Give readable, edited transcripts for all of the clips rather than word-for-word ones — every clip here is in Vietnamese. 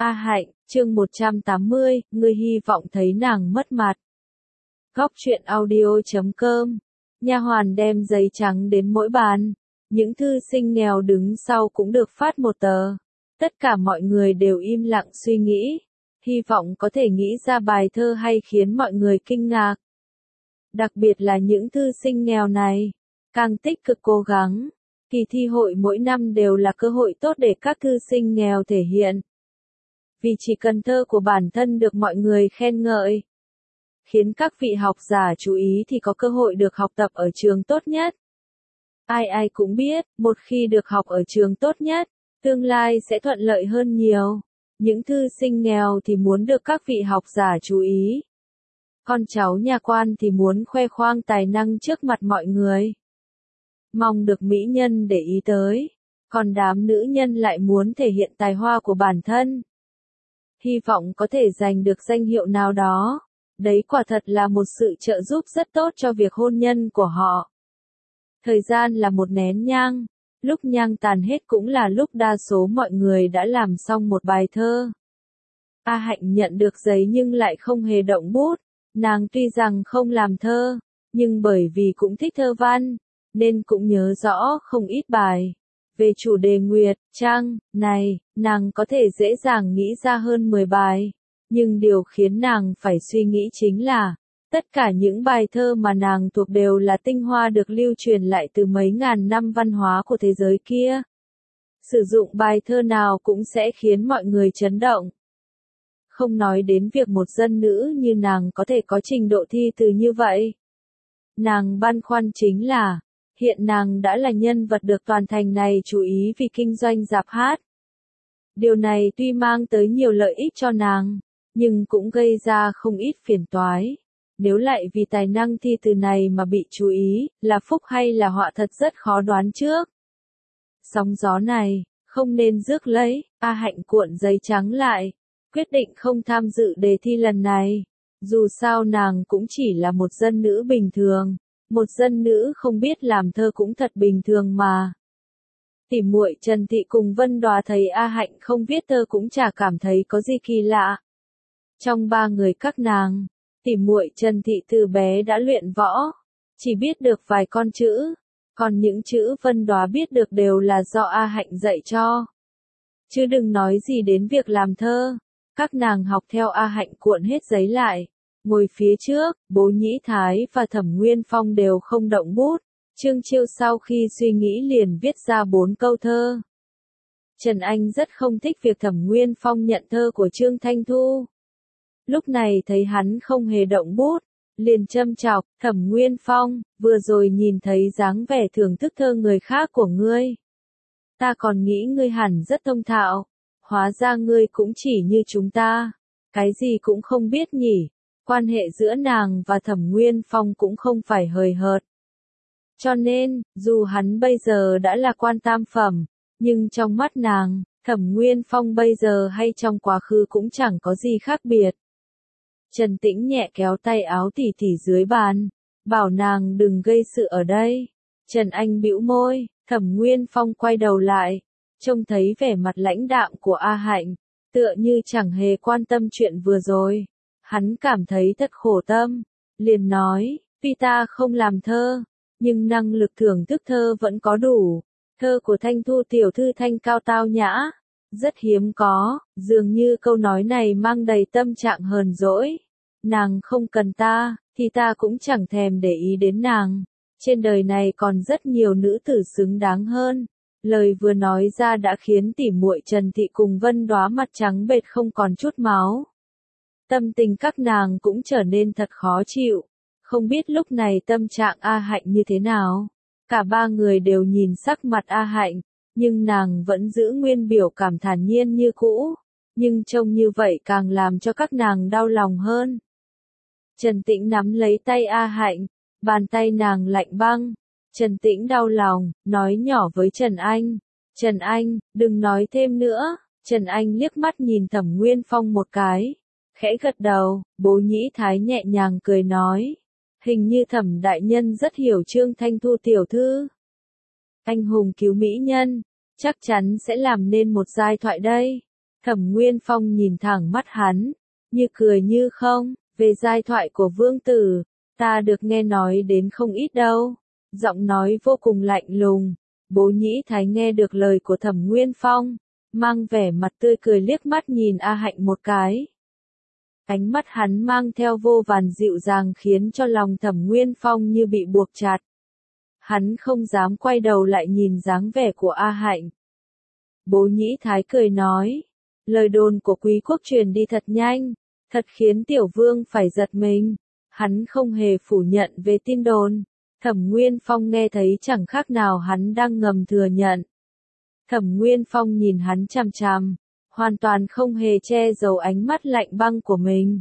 A Hạnh, chương 180, ngươi hy vọng thấy nàng mất mặt. Góc truyện audio.com. Nha hoàn đem giấy trắng đến mỗi bàn. Những thư sinh nghèo đứng sau cũng được phát một tờ. Tất cả mọi người đều im lặng suy nghĩ. Hy vọng có thể nghĩ ra bài thơ hay khiến mọi người kinh ngạc. Đặc biệt là những thư sinh nghèo này. Càng tích cực cố gắng. Kỳ thi hội mỗi năm đều là cơ hội tốt để các thư sinh nghèo thể hiện. Vì chỉ cần thơ của bản thân được mọi người khen ngợi, khiến các vị học giả chú ý thì có cơ hội được học tập ở trường tốt nhất. Ai ai cũng biết, một khi được học ở trường tốt nhất, tương lai sẽ thuận lợi hơn nhiều. Những thư sinh nghèo thì muốn được các vị học giả chú ý. Con cháu nhà quan thì muốn khoe khoang tài năng trước mặt mọi người. Mong được mỹ nhân để ý tới. Còn đám nữ nhân lại muốn thể hiện tài hoa của bản thân. Hy vọng có thể giành được danh hiệu nào đó. Đấy quả thật là một sự trợ giúp rất tốt cho việc hôn nhân của họ. Thời gian là một nén nhang. Lúc nhang tàn hết cũng là lúc đa số mọi người đã làm xong một bài thơ. A Hạnh nhận được giấy nhưng lại không hề động bút. Nàng tuy rằng không làm thơ, nhưng bởi vì cũng thích thơ văn, nên cũng nhớ rõ không ít bài. Về chủ đề Nguyệt, Trăng, này, nàng có thể dễ dàng nghĩ ra hơn 10 bài. Nhưng điều khiến nàng phải suy nghĩ chính là, tất cả những bài thơ mà nàng thuộc đều là tinh hoa được lưu truyền lại từ mấy ngàn năm văn hóa của thế giới kia. Sử dụng bài thơ nào cũng sẽ khiến mọi người chấn động. Không nói đến việc một dân nữ như nàng có thể có trình độ thi từ như vậy. Nàng băn khoăn chính là, hiện nàng đã là nhân vật được toàn thành này chú ý vì kinh doanh rạp hát. Điều này tuy mang tới nhiều lợi ích cho nàng, nhưng cũng gây ra không ít phiền toái. Nếu lại vì tài năng thi từ này mà bị chú ý, là phúc hay là họa thật rất khó đoán trước. Sóng gió này, không nên rước lấy. A Hạnh cuộn giấy trắng lại, quyết định không tham dự đề thi lần này. Dù sao nàng cũng chỉ là một dân nữ bình thường. Một dân nữ không biết làm thơ cũng thật bình thường mà. Tỉ muội Trần Thị cùng Vân Đoá thấy A Hạnh không viết thơ cũng chả cảm thấy có gì kỳ lạ. Trong ba người các nàng, tỉ muội Trần Thị từ bé đã luyện võ, chỉ biết được vài con chữ, còn những chữ Vân Đoá biết được đều là do A Hạnh dạy cho. Chứ đừng nói gì đến việc làm thơ. Các nàng học theo A Hạnh cuộn hết giấy lại. Ngồi phía trước, Bố Nhĩ Thái và Thẩm Nguyên Phong đều không động bút. Trương Chiêu sau khi suy nghĩ liền viết ra 4 câu thơ. Trần Anh rất không thích việc Thẩm Nguyên Phong nhận thơ của Trương Thanh Thu. Lúc này thấy hắn không hề động bút, liền châm chọc, Thẩm Nguyên Phong, vừa rồi nhìn thấy dáng vẻ thưởng thức thơ người khác của ngươi. Ta còn nghĩ ngươi hẳn rất thông thạo, hóa ra ngươi cũng chỉ như chúng ta, cái gì cũng không biết nhỉ. Quan hệ giữa nàng và Thẩm Nguyên Phong cũng không phải hời hợt. Cho nên, dù hắn bây giờ đã là quan tam phẩm, nhưng trong mắt nàng, Thẩm Nguyên Phong bây giờ hay trong quá khứ cũng chẳng có gì khác biệt. Trần Tĩnh nhẹ kéo tay áo tỉ tỉ dưới bàn, bảo nàng đừng gây sự ở đây. Trần Anh bĩu môi, Thẩm Nguyên Phong quay đầu lại, trông thấy vẻ mặt lãnh đạm của A Hạnh, tựa như chẳng hề quan tâm chuyện vừa rồi. Hắn cảm thấy thật khổ tâm, liền nói, tuy ta không làm thơ, nhưng năng lực thưởng thức thơ vẫn có đủ. Thơ của Thanh Thu tiểu thư thanh cao tao nhã, rất hiếm có, dường như câu nói này mang đầy tâm trạng hờn dỗi. Nàng không cần ta, thì ta cũng chẳng thèm để ý đến nàng. Trên đời này còn rất nhiều nữ tử xứng đáng hơn. Lời vừa nói ra đã khiến tỉ muội Trần Thị cùng Vân Đoá mặt trắng bệch không còn chút máu. Tâm tình các nàng cũng trở nên thật khó chịu. Không biết lúc này tâm trạng A Hạnh như thế nào. Cả ba người đều nhìn sắc mặt A Hạnh, nhưng nàng vẫn giữ nguyên biểu cảm thản nhiên như cũ. Nhưng trông như vậy càng làm cho các nàng đau lòng hơn. Trần Tĩnh nắm lấy tay A Hạnh, bàn tay nàng lạnh băng. Trần Tĩnh đau lòng, nói nhỏ với Trần Anh. Trần Anh, đừng nói thêm nữa. Trần Anh liếc mắt nhìn Thẩm Nguyên Phong một cái. Khẽ gật đầu, Bố Nhĩ Thái nhẹ nhàng cười nói. Hình như Thẩm đại nhân rất hiểu Trương Thanh Thu tiểu thư. Anh hùng cứu mỹ nhân, chắc chắn sẽ làm nên một giai thoại đây. Thẩm Nguyên Phong nhìn thẳng mắt hắn, như cười như không, về giai thoại của vương tử, ta được nghe nói đến không ít đâu. Giọng nói vô cùng lạnh lùng, Bố Nhĩ Thái nghe được lời của Thẩm Nguyên Phong, mang vẻ mặt tươi cười liếc mắt nhìn A Hạnh một cái. Ánh mắt hắn mang theo vô vàn dịu dàng khiến cho lòng Thẩm Nguyên Phong như bị buộc chặt. Hắn không dám quay đầu lại nhìn dáng vẻ của A Hạnh. Bố Nhĩ Thái cười nói, lời đồn của quý quốc truyền đi thật nhanh, thật khiến tiểu vương phải giật mình. Hắn không hề phủ nhận về tin đồn. Thẩm Nguyên Phong nghe thấy chẳng khác nào hắn đang ngầm thừa nhận. Thẩm Nguyên Phong nhìn hắn chằm chằm, hoàn toàn không hề che giấu ánh mắt lạnh băng của mình.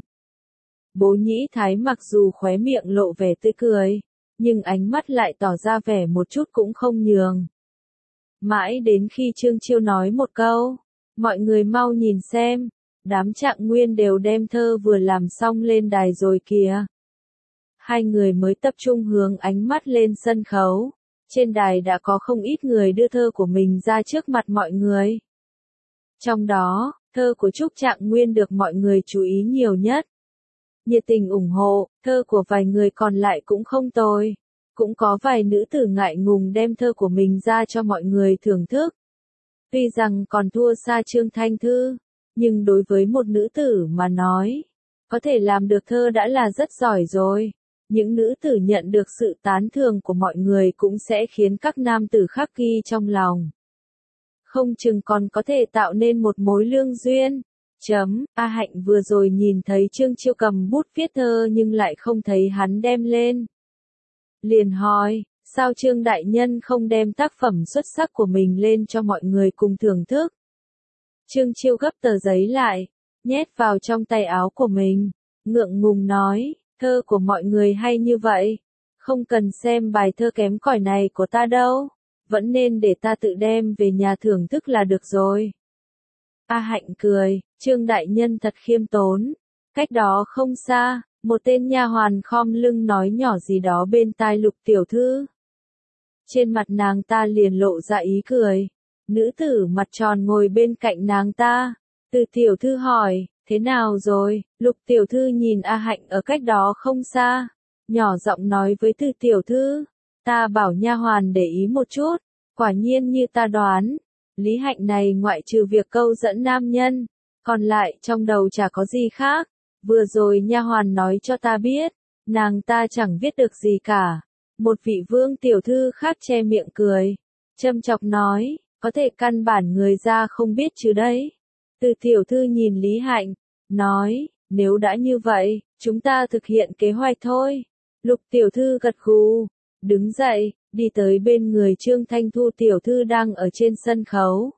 Bố Nhĩ Thái mặc dù khóe miệng lộ vẻ tươi cười, nhưng ánh mắt lại tỏ ra vẻ một chút cũng không nhường. Mãi đến khi Trương Chiêu nói một câu, mọi người mau nhìn xem, đám Trạng Nguyên đều đem thơ vừa làm xong lên đài rồi kìa. Hai người mới tập trung hướng ánh mắt lên sân khấu. Trên đài đã có không ít người đưa thơ của mình ra trước mặt mọi người. Trong đó, thơ của Trúc Trạng Nguyên được mọi người chú ý nhiều nhất. Nhiệt tình ủng hộ, thơ của vài người còn lại cũng không tồi. Cũng có vài nữ tử ngại ngùng đem thơ của mình ra cho mọi người thưởng thức. Tuy rằng còn thua xa Trương Thanh Thư, nhưng đối với một nữ tử mà nói, có thể làm được thơ đã là rất giỏi rồi. Những nữ tử nhận được sự tán thưởng của mọi người cũng sẽ khiến các nam tử khắc ghi trong lòng. Không chừng còn có thể tạo nên một mối lương duyên. A Hạnh vừa rồi nhìn thấy Trương Chiêu cầm bút viết thơ nhưng lại không thấy hắn đem lên. Liền hỏi, sao Trương Đại Nhân không đem tác phẩm xuất sắc của mình lên cho mọi người cùng thưởng thức? Trương Chiêu gấp tờ giấy lại, nhét vào trong tay áo của mình, ngượng ngùng nói, thơ của mọi người hay như vậy, không cần xem bài thơ kém cỏi này của ta đâu, vẫn nên để ta tự đem về nhà thưởng thức là được rồi. A Hạnh cười, Trương Đại Nhân thật khiêm tốn. Cách đó không xa, một tên nha hoàn khom lưng nói nhỏ gì đó bên tai Lục tiểu thư. Trên mặt nàng ta liền lộ ra ý cười. Nữ tử mặt tròn ngồi bên cạnh nàng ta. Từ tiểu thư hỏi, thế nào rồi? Lục tiểu thư nhìn A Hạnh ở cách đó không xa, nhỏ giọng nói với Từ tiểu thư, ta bảo nha hoàn để ý một chút, quả nhiên như ta đoán, Lý Hạnh này ngoại trừ việc câu dẫn nam nhân, còn lại trong đầu chả có gì khác. Vừa rồi nha hoàn nói cho ta biết, nàng ta chẳng viết được gì cả. Một vị vương tiểu thư khác che miệng cười, châm chọc nói, có thể căn bản người ra không biết chứ đấy. Từ tiểu thư nhìn Lý Hạnh, nói, nếu đã như vậy, chúng ta thực hiện kế hoạch thôi. Lục tiểu thư gật gù, đứng dậy, đi tới bên người Trương Thanh Thu tiểu thư đang ở trên sân khấu.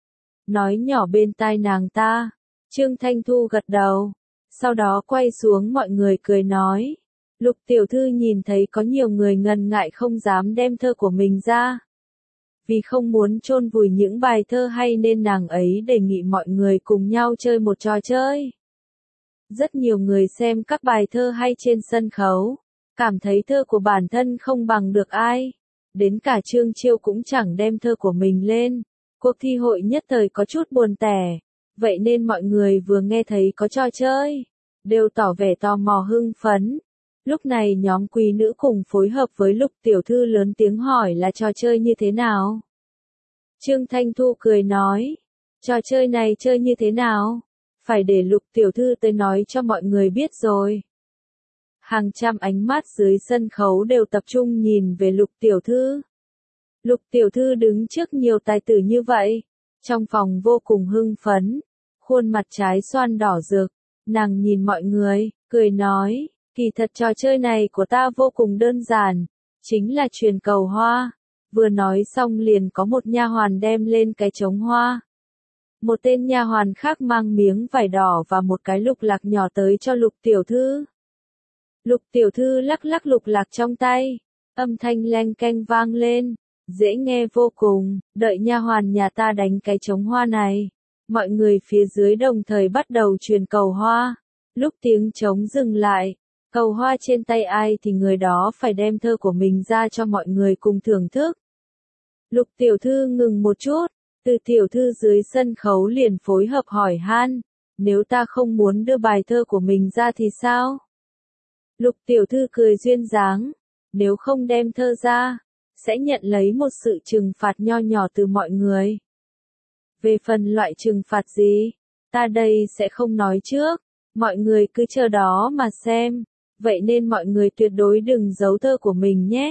Nói nhỏ bên tai nàng ta, Trương Thanh Thu gật đầu, sau đó quay xuống mọi người cười nói. Lục tiểu thư nhìn thấy có nhiều người ngần ngại không dám đem thơ của mình ra. Vì không muốn chôn vùi những bài thơ hay nên nàng ấy đề nghị mọi người cùng nhau chơi một trò chơi. Rất nhiều người xem các bài thơ hay trên sân khấu, cảm thấy thơ của bản thân không bằng được ai. Đến cả Trương Chiêu cũng chẳng đem thơ của mình lên. Cuộc thi hội nhất thời có chút buồn tẻ. Vậy nên mọi người vừa nghe thấy có trò chơi, đều tỏ vẻ tò mò hưng phấn. Lúc này nhóm quý nữ cùng phối hợp với Lục tiểu thư lớn tiếng hỏi là trò chơi như thế nào. Trương Thanh Thu cười nói, trò chơi này chơi như thế nào? Phải để Lục tiểu thư tới nói cho mọi người biết rồi. Hàng trăm ánh mắt dưới sân khấu đều tập trung nhìn về Lục tiểu thư. Lục tiểu thư đứng trước nhiều tài tử như vậy, trong phòng vô cùng hưng phấn, khuôn mặt trái xoan đỏ rực, nàng nhìn mọi người, cười nói, kỳ thật trò chơi này của ta vô cùng đơn giản, chính là chuyền cầu hoa. Vừa nói xong liền có một nha hoàn đem lên cái trống hoa. Một tên nha hoàn khác mang miếng vải đỏ và một cái lục lạc nhỏ tới cho Lục tiểu thư. Lục tiểu thư lắc lắc lục lạc trong tay, âm thanh leng keng vang lên, dễ nghe vô cùng. Đợi nha hoàn nhà ta đánh cái trống hoa này, mọi người phía dưới đồng thời bắt đầu chuyền cầu hoa. Lúc tiếng trống dừng lại, cầu hoa trên tay ai thì người đó phải đem thơ của mình ra cho mọi người cùng thưởng thức. Lục tiểu thư ngừng một chút, Từ tiểu thư dưới sân khấu liền phối hợp hỏi han, nếu ta không muốn đưa bài thơ của mình ra thì sao? Lục tiểu thư cười duyên dáng, nếu không đem thơ ra, sẽ nhận lấy một sự trừng phạt nho nhỏ từ mọi người. Về phần loại trừng phạt gì, ta đây sẽ không nói trước, mọi người cứ chờ đó mà xem, vậy nên mọi người tuyệt đối đừng giấu thơ của mình nhé.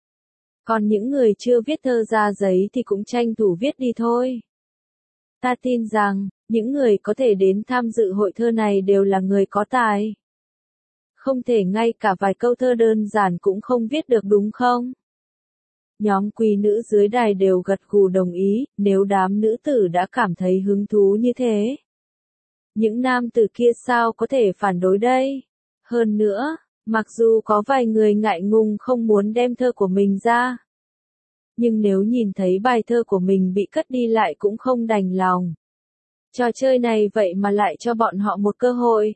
Còn những người chưa viết thơ ra giấy thì cũng tranh thủ viết đi thôi. Ta tin rằng, những người có thể đến tham dự hội thơ này đều là người có tài. Không thể ngay cả vài câu thơ đơn giản cũng không viết được đúng không? Nhóm quý nữ dưới đài đều gật gù đồng ý, nếu đám nữ tử đã cảm thấy hứng thú như thế. Những nam tử kia sao có thể phản đối đây? Hơn nữa, mặc dù có vài người ngại ngùng không muốn đem thơ của mình ra. Nhưng nếu nhìn thấy bài thơ của mình bị cất đi lại cũng không đành lòng. Trò chơi này vậy mà lại cho bọn họ một cơ hội.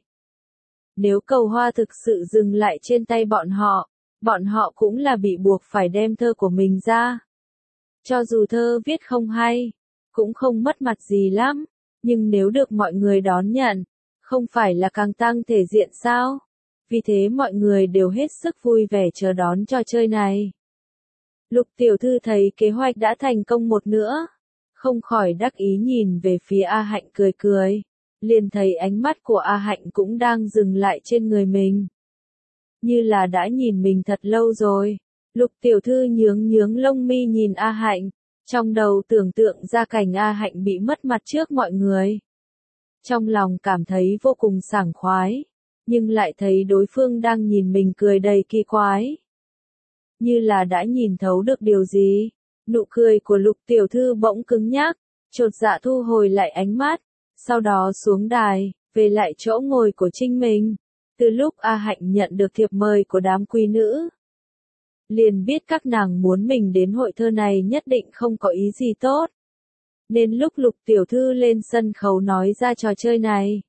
Nếu cầu hoa thực sự dừng lại trên tay bọn họ cũng là bị buộc phải đem thơ của mình ra. Cho dù thơ viết không hay, cũng không mất mặt gì lắm, nhưng nếu được mọi người đón nhận, không phải là càng tăng thể diện sao? Vì thế mọi người đều hết sức vui vẻ chờ đón trò chơi này. Lục tiểu thư thấy kế hoạch đã thành công một nữa, không khỏi đắc ý nhìn về phía A Hạnh cười cười, liền thấy ánh mắt của A Hạnh cũng đang dừng lại trên người mình. Như là đã nhìn mình thật lâu rồi, lục tiểu thư nhướng nhướng lông mi nhìn A Hạnh, trong đầu tưởng tượng ra cảnh A Hạnh bị mất mặt trước mọi người. Trong lòng cảm thấy vô cùng sảng khoái, nhưng lại thấy đối phương đang nhìn mình cười đầy kỳ quái. Như là đã nhìn thấu được điều gì, nụ cười của lục tiểu thư bỗng cứng nhắc, chột dạ thu hồi lại ánh mắt, sau đó xuống đài, về lại chỗ ngồi của chính mình. Từ lúc A Hạnh nhận được thiệp mời của đám quý nữ, liền biết các nàng muốn mình đến hội thơ này nhất định không có ý gì tốt. Nên lúc lục tiểu thư lên sân khấu nói ra trò chơi này,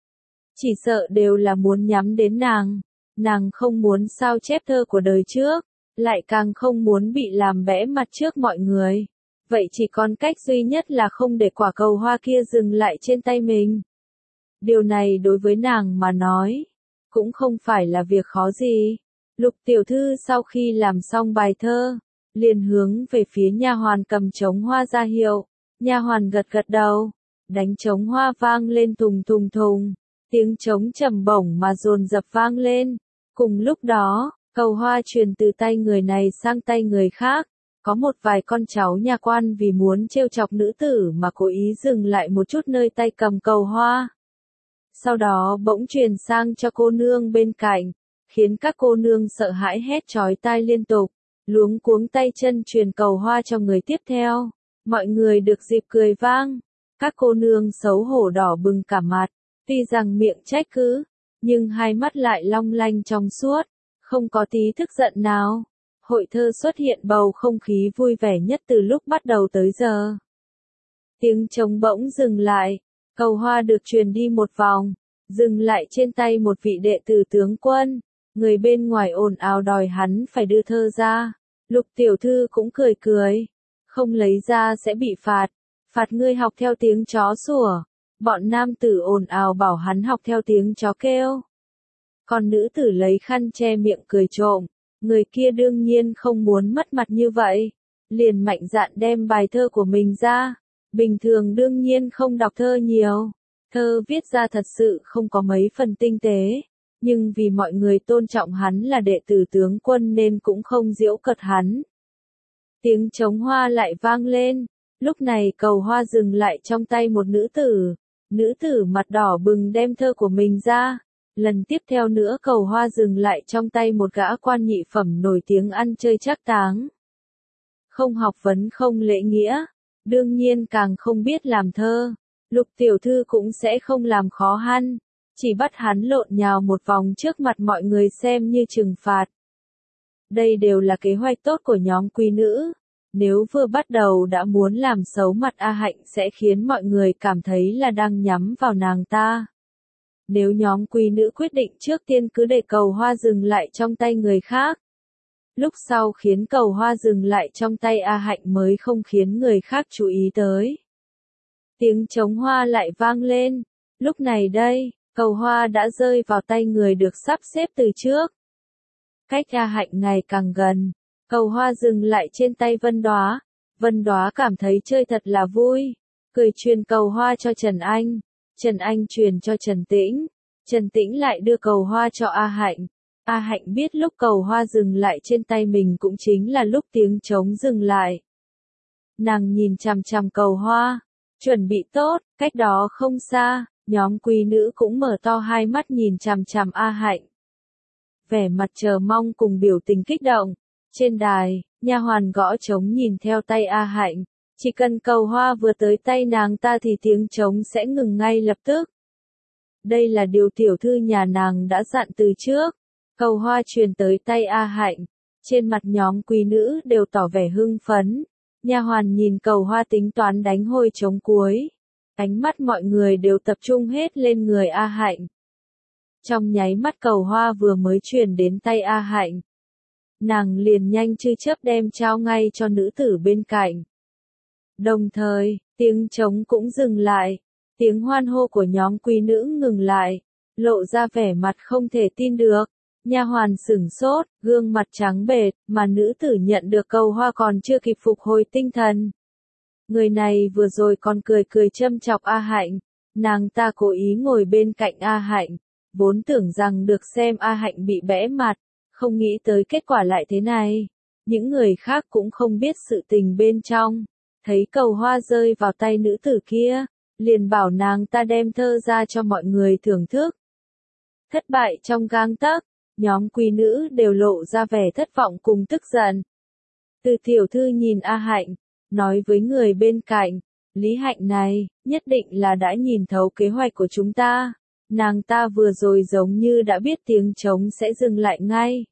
chỉ sợ đều là muốn nhắm đến nàng không muốn sao chép thơ của đời trước, lại càng không muốn bị làm bẽ mặt trước mọi người. Vậy chỉ còn cách duy nhất là không để quả cầu hoa kia dừng lại trên tay mình. Điều này đối với nàng mà nói, cũng không phải là việc khó gì. Lục tiểu thư sau khi làm xong bài thơ, liền hướng về phía nha hoàn cầm trống hoa ra hiệu. Nha hoàn gật gật đầu, đánh trống hoa vang lên thùng thùng thùng, tiếng trống trầm bổng mà dồn dập vang lên. Cùng lúc đó, cầu hoa truyền từ tay người này sang tay người khác. Có một vài con cháu nhà quan vì muốn trêu chọc nữ tử mà cố ý dừng lại một chút nơi tay cầm cầu hoa. Sau đó bỗng truyền sang cho cô nương bên cạnh, khiến các cô nương sợ hãi hét chói tai liên tục, luống cuống tay chân truyền cầu hoa cho người tiếp theo. Mọi người được dịp cười vang, các cô nương xấu hổ đỏ bừng cả mặt, tuy rằng miệng trách cứ, nhưng hai mắt lại long lanh trong suốt, không có tí tức giận nào. Hội thơ xuất hiện bầu không khí vui vẻ nhất từ lúc bắt đầu tới giờ. Tiếng trống bỗng dừng lại, cầu hoa được truyền đi một vòng, dừng lại trên tay một vị đệ tử tướng quân. Người bên ngoài ồn ào đòi hắn phải đưa thơ ra. Lục tiểu thư cũng cười cười, không lấy ra sẽ bị phạt, phạt ngươi học theo tiếng chó sủa. Bọn nam tử ồn ào bảo hắn học theo tiếng chó kêu. Còn nữ tử lấy khăn che miệng cười trộm. Người kia đương nhiên không muốn mất mặt như vậy, liền mạnh dạn đem bài thơ của mình ra. Bình thường đương nhiên không đọc thơ nhiều, thơ viết ra thật sự không có mấy phần tinh tế, nhưng vì mọi người tôn trọng hắn là đệ tử tướng quân nên cũng không giễu cợt hắn. Tiếng trống hoa lại vang lên, lúc này cầu hoa dừng lại trong tay một nữ tử mặt đỏ bừng đem thơ của mình ra. Lần tiếp theo nữa cầu hoa dừng lại trong tay một gã quan nhị phẩm nổi tiếng ăn chơi trác táng. Không học vấn không lễ nghĩa, đương nhiên càng không biết làm thơ. Lục tiểu thư cũng sẽ không làm khó hắn, chỉ bắt hắn lộn nhào một vòng trước mặt mọi người xem như trừng phạt. Đây đều là kế hoạch tốt của nhóm quý nữ. Nếu vừa bắt đầu đã muốn làm xấu mặt A Hạnh sẽ khiến mọi người cảm thấy là đang nhắm vào nàng ta. Nếu nhóm quý nữ quyết định trước tiên cứ để cầu hoa dừng lại trong tay người khác, lúc sau khiến cầu hoa dừng lại trong tay A Hạnh mới không khiến người khác chú ý tới. tiếng trống hoa lại vang lên. Lúc này đây, cầu hoa đã rơi vào tay người được sắp xếp từ trước. Cách A Hạnh ngày càng gần, cầu hoa dừng lại trên tay Vân Đóa. Vân Đóa cảm thấy chơi thật là vui, cười truyền cầu hoa cho Trần Anh. Trần Anh truyền cho Trần Tĩnh. Trần Tĩnh lại đưa cầu hoa cho A Hạnh. A Hạnh biết lúc cầu hoa dừng lại trên tay mình cũng chính là lúc tiếng trống dừng lại. Nàng nhìn chằm chằm cầu hoa, chuẩn bị tốt, cách đó không xa, nhóm quý nữ cũng mở to hai mắt nhìn chằm chằm A Hạnh. Vẻ mặt chờ mong cùng biểu tình kích động. Trên đài, nha hoàn gõ trống nhìn theo tay A Hạnh. Chỉ cần cầu hoa vừa tới tay nàng ta thì tiếng trống sẽ ngừng ngay lập tức. Đây là điều tiểu thư nhà nàng đã dặn từ trước. Cầu hoa truyền tới tay A Hạnh. Trên mặt nhóm quý nữ đều tỏ vẻ hưng phấn. Nha hoàn nhìn cầu hoa tính toán đánh hồi trống cuối. Ánh mắt mọi người đều tập trung hết lên người A Hạnh. Trong nháy mắt cầu hoa vừa mới truyền đến tay A Hạnh. Nàng liền nhanh như chớp đem trao ngay cho nữ tử bên cạnh. Đồng thời, tiếng trống cũng dừng lại. Tiếng hoan hô của nhóm quý nữ ngừng lại. Lộ ra vẻ mặt không thể tin được. Nha hoàn sửng sốt, gương mặt trắng bệch, mà nữ tử nhận được cầu hoa còn chưa kịp phục hồi tinh thần. Người này vừa rồi còn cười cười châm chọc A Hạnh. Nàng ta cố ý ngồi bên cạnh A Hạnh. Vốn tưởng rằng được xem A Hạnh bị bẽ mặt. Không nghĩ tới kết quả lại thế này. Những người khác cũng không biết sự tình bên trong. Thấy cầu hoa rơi vào tay nữ tử kia. Liền bảo nàng ta đem thơ ra cho mọi người thưởng thức. Thất bại trong gang tấc. Nhóm quý nữ đều lộ ra vẻ thất vọng cùng tức giận. Từ tiểu thư nhìn A Hạnh. Nói với người bên cạnh. Lý Hạnh này, nhất định là đã nhìn thấu kế hoạch của chúng ta. Nàng ta vừa rồi giống như đã biết tiếng trống sẽ dừng lại ngay.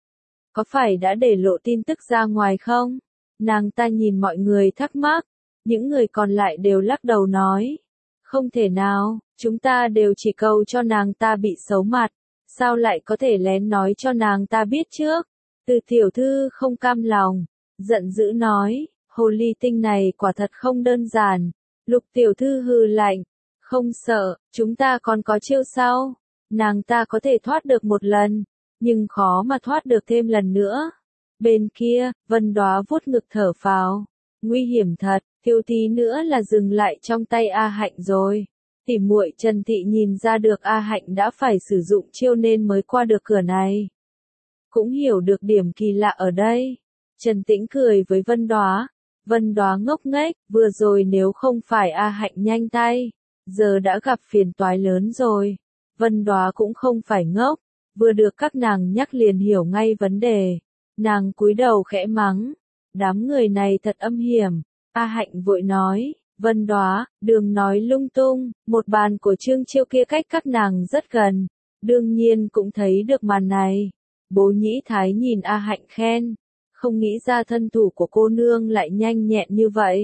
Có phải đã để lộ tin tức ra ngoài không? Nàng ta nhìn mọi người thắc mắc. Những người còn lại đều lắc đầu nói. Không thể nào, chúng ta đều chỉ cầu cho nàng ta bị xấu mặt. Sao lại có thể lén nói cho nàng ta biết trước? Từ tiểu thư không cam lòng. Giận dữ nói. Hồ ly tinh này quả thật không đơn giản. Lục tiểu thư hừ lạnh. Không sợ, chúng ta còn có chiêu sau. Nàng ta có thể thoát được một lần. Nhưng khó mà thoát được thêm lần nữa. Bên kia, Vân Đóa vuốt ngực thở phào. Nguy hiểm thật, thiếu tí nữa là dừng lại trong tay A Hạnh rồi. Tỉ muội Trần Thị nhìn ra được A Hạnh đã phải sử dụng chiêu nên mới qua được cửa này. Cũng hiểu được điểm kỳ lạ ở đây. Trần Tĩnh cười với Vân Đóa. Vân Đóa ngốc nghếch, vừa rồi nếu không phải A Hạnh nhanh tay, giờ đã gặp phiền toái lớn rồi. Vân Đóa cũng không phải ngốc, vừa được các nàng nhắc liền hiểu ngay vấn đề. Nàng cúi đầu khẽ mắng, đám người này thật âm hiểm. A Hạnh vội nói, Vân Đóa, đừng nói lung tung, một bàn của Trương Chiêu kia cách các nàng rất gần, đương nhiên cũng thấy được màn này. Bố Nhĩ Thái nhìn A Hạnh khen, không nghĩ ra thân thủ của cô nương lại nhanh nhẹn như vậy.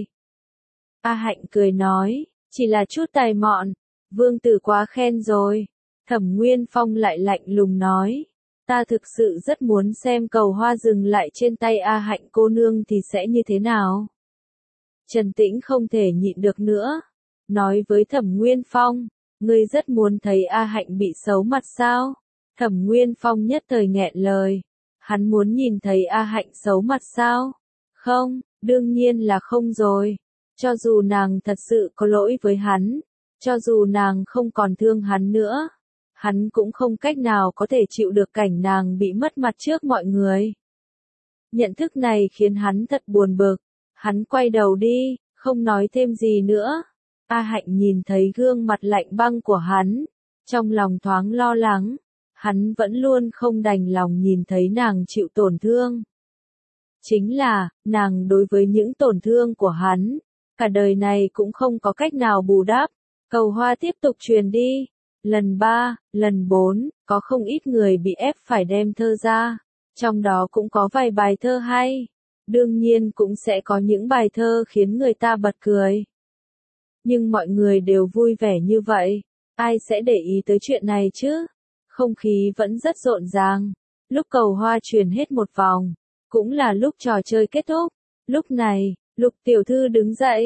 A Hạnh cười nói, chỉ là chút tài mọn, vương tử quá khen rồi. Thẩm Nguyên Phong lại lạnh lùng nói, ta thực sự rất muốn xem cầu hoa dừng lại trên tay A Hạnh cô nương thì sẽ như thế nào. Trần Tĩnh không thể nhịn được nữa, nói với Thẩm Nguyên Phong, ngươi rất muốn thấy A Hạnh bị xấu mặt sao? Thẩm Nguyên Phong nhất thời nghẹn lời, hắn muốn nhìn thấy A Hạnh xấu mặt sao? Không, đương nhiên là không rồi. Cho dù nàng thật sự có lỗi với hắn, cho dù nàng không còn thương hắn nữa, hắn cũng không cách nào có thể chịu được cảnh nàng bị mất mặt trước mọi người. Nhận thức này khiến hắn thật buồn bực, hắn quay đầu đi, không nói thêm gì nữa. A Hạnh nhìn thấy gương mặt lạnh băng của hắn, trong lòng thoáng lo lắng, hắn vẫn luôn không đành lòng nhìn thấy nàng chịu tổn thương. Chính là, nàng đối với những tổn thương của hắn, cả đời này cũng không có cách nào bù đắp. Cầu hoa tiếp tục truyền đi. Lần 3, lần 4, có không ít người bị ép phải đem thơ ra. Trong đó cũng có vài bài thơ hay. Đương nhiên cũng sẽ có những bài thơ khiến người ta bật cười. Nhưng mọi người đều vui vẻ như vậy. Ai sẽ để ý tới chuyện này chứ? Không khí vẫn rất rộn ràng. Lúc cầu hoa truyền hết một vòng, cũng là lúc trò chơi kết thúc. Lúc này, Lục tiểu thư đứng dậy,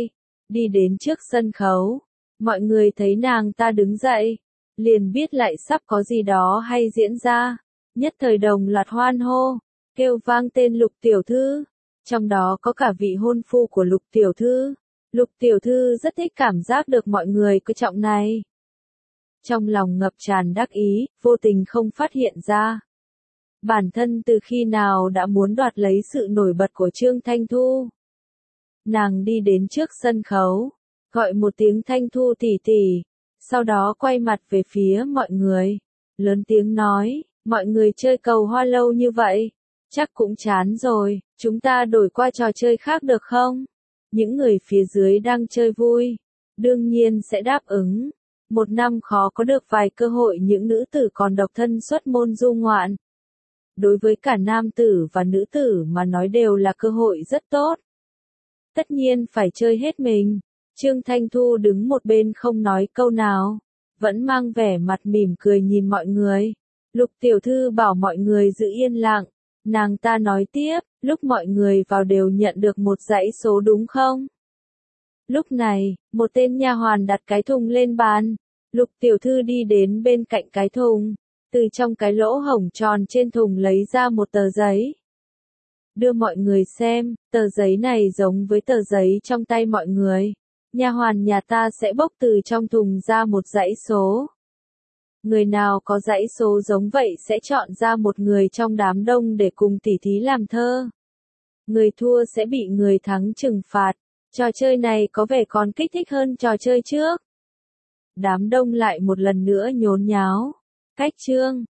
đi đến trước sân khấu. Mọi người thấy nàng ta đứng dậy, liền biết lại sắp có gì đó hay diễn ra. Nhất thời đồng loạt hoan hô, kêu vang tên Lục tiểu thư, trong đó có cả vị hôn phu của Lục tiểu thư. Lục tiểu thư rất thích cảm giác được mọi người coi trọng này. Trong lòng ngập tràn đắc ý, vô tình không phát hiện ra. Bản thân từ khi nào đã muốn đoạt lấy sự nổi bật của Trương Thanh Thu. Nàng đi đến trước sân khấu, gọi một tiếng Thanh Thu tỷ tỷ, sau đó quay mặt về phía mọi người, lớn tiếng nói, mọi người chơi cầu hoa lâu như vậy, chắc cũng chán rồi, chúng ta đổi qua trò chơi khác được không? Những người phía dưới đang chơi vui, đương nhiên sẽ đáp ứng. Một năm khó có được vài cơ hội những nữ tử còn độc thân xuất môn du ngoạn. Đối với cả nam tử và nữ tử mà nói đều là cơ hội rất tốt. Tất nhiên phải chơi hết mình. Trương Thanh Thu đứng một bên không nói câu nào, vẫn mang vẻ mặt mỉm cười nhìn mọi người. Lục tiểu thư bảo mọi người giữ yên lặng, nàng ta nói tiếp, lúc mọi người vào đều nhận được một dãy số đúng không? Lúc này, một tên nha hoàn đặt cái thùng lên bàn, Lục tiểu thư đi đến bên cạnh cái thùng, từ trong cái lỗ hổng tròn trên thùng lấy ra một tờ giấy. Đưa mọi người xem, tờ giấy này giống với tờ giấy trong tay mọi người. Nha hoàn nhà ta sẽ bốc từ trong thùng ra một dãy số. Người nào có dãy số giống vậy sẽ chọn ra một người trong đám đông để cùng tỉ thí làm thơ. Người thua sẽ bị người thắng trừng phạt. Trò chơi này có vẻ còn kích thích hơn trò chơi trước. Đám đông lại một lần nữa nhốn nháo. Cách Trương